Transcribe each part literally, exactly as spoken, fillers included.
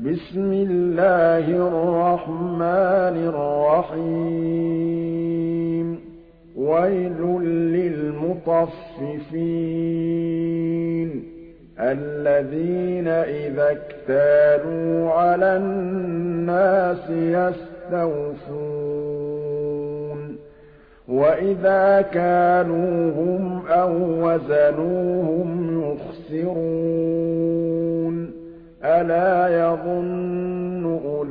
بسم الله الرحمن الرحيم ويل للمطففين الذين إذا اكتالوا على الناس يستوفون وإذا كالوهم أو وزنوهم يخسرون ألا يظن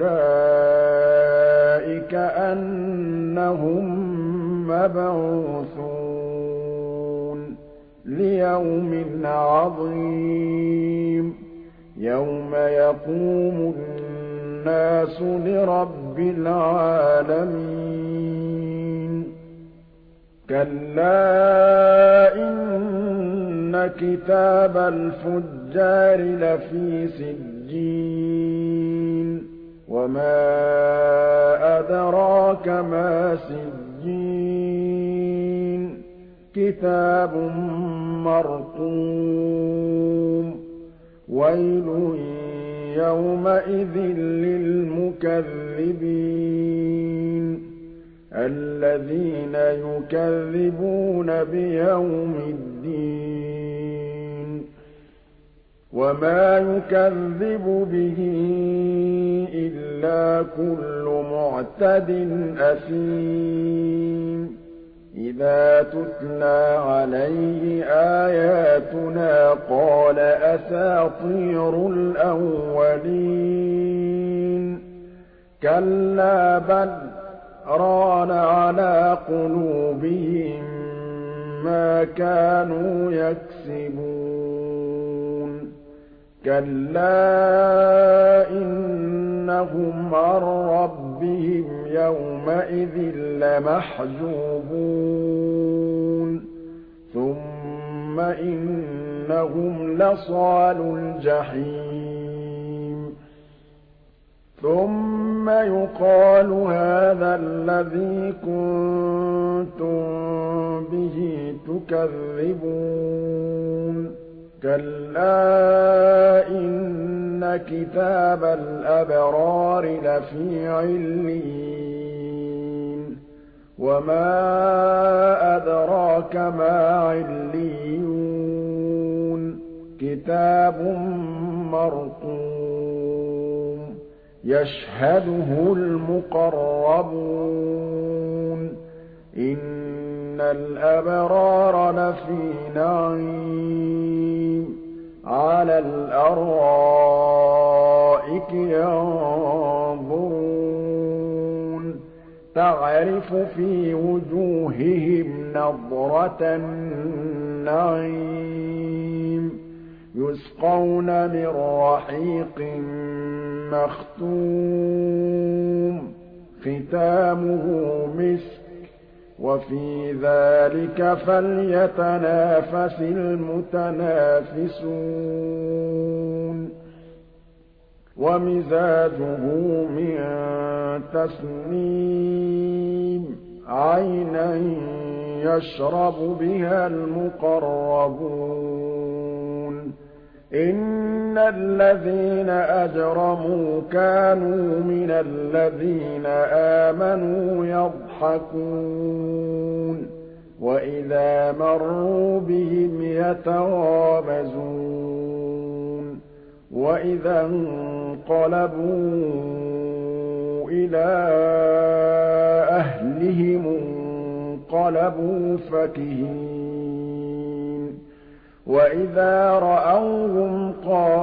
أولئك أنهم مبعوثون ليوم عظيم يوم يقوم الناس لرب العالمين كلا إن كتاب الفجار لفي سجين وما أدراك ما سجين كتاب مرقوم ويل يومئذ للمكذبين الذين يكذبون بيوم الدين وما يكذب به إلا كل معتد أثيم إذا تتلى عليه آياتنا قال أساطير الأولين كلا بل ران على قلوبهم ما كانوا يكسبون كلا إنهم عن ربهم يومئذ لمحجوبون ثم إنهم لصالو الجحيم ثم يقال هذا الذي كنتم به تكذبون كلا إن كتاب الأبرار لفي عليين وما أدراك ما عليون كتاب مرقوم يشهده المقربون إن الأبرار لفي نعيم على الأرائك ينظرون تعرف في وجوههم نضرة النعيم يسقون من رحيق مختوم ختامه مسك وفي ذلك فليتنافس المتنافسون ومزاجه من تسنيم عينا يشرب بها المقربون إن الذين أجرموا كانوا من الذين آمنوا يضحكون وإذا مروا بهم يتغامزون وإذا انقلبوا إلى أهلهم انقلبوا فكهين وإذا رأوهم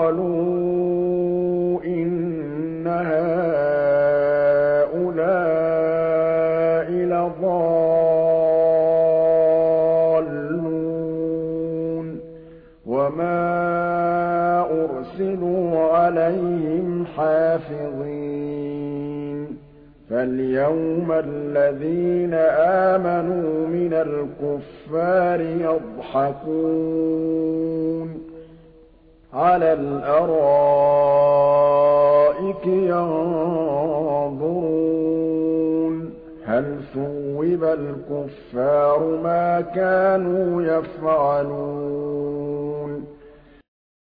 قالوا إن هؤلاء لضالون وما أرسلوا عليهم حافظين فاليوم الذين آمنوا من الكفار يضحكون على الأرائك ينظرون هل ثوب الكفار ما كانوا يفعلون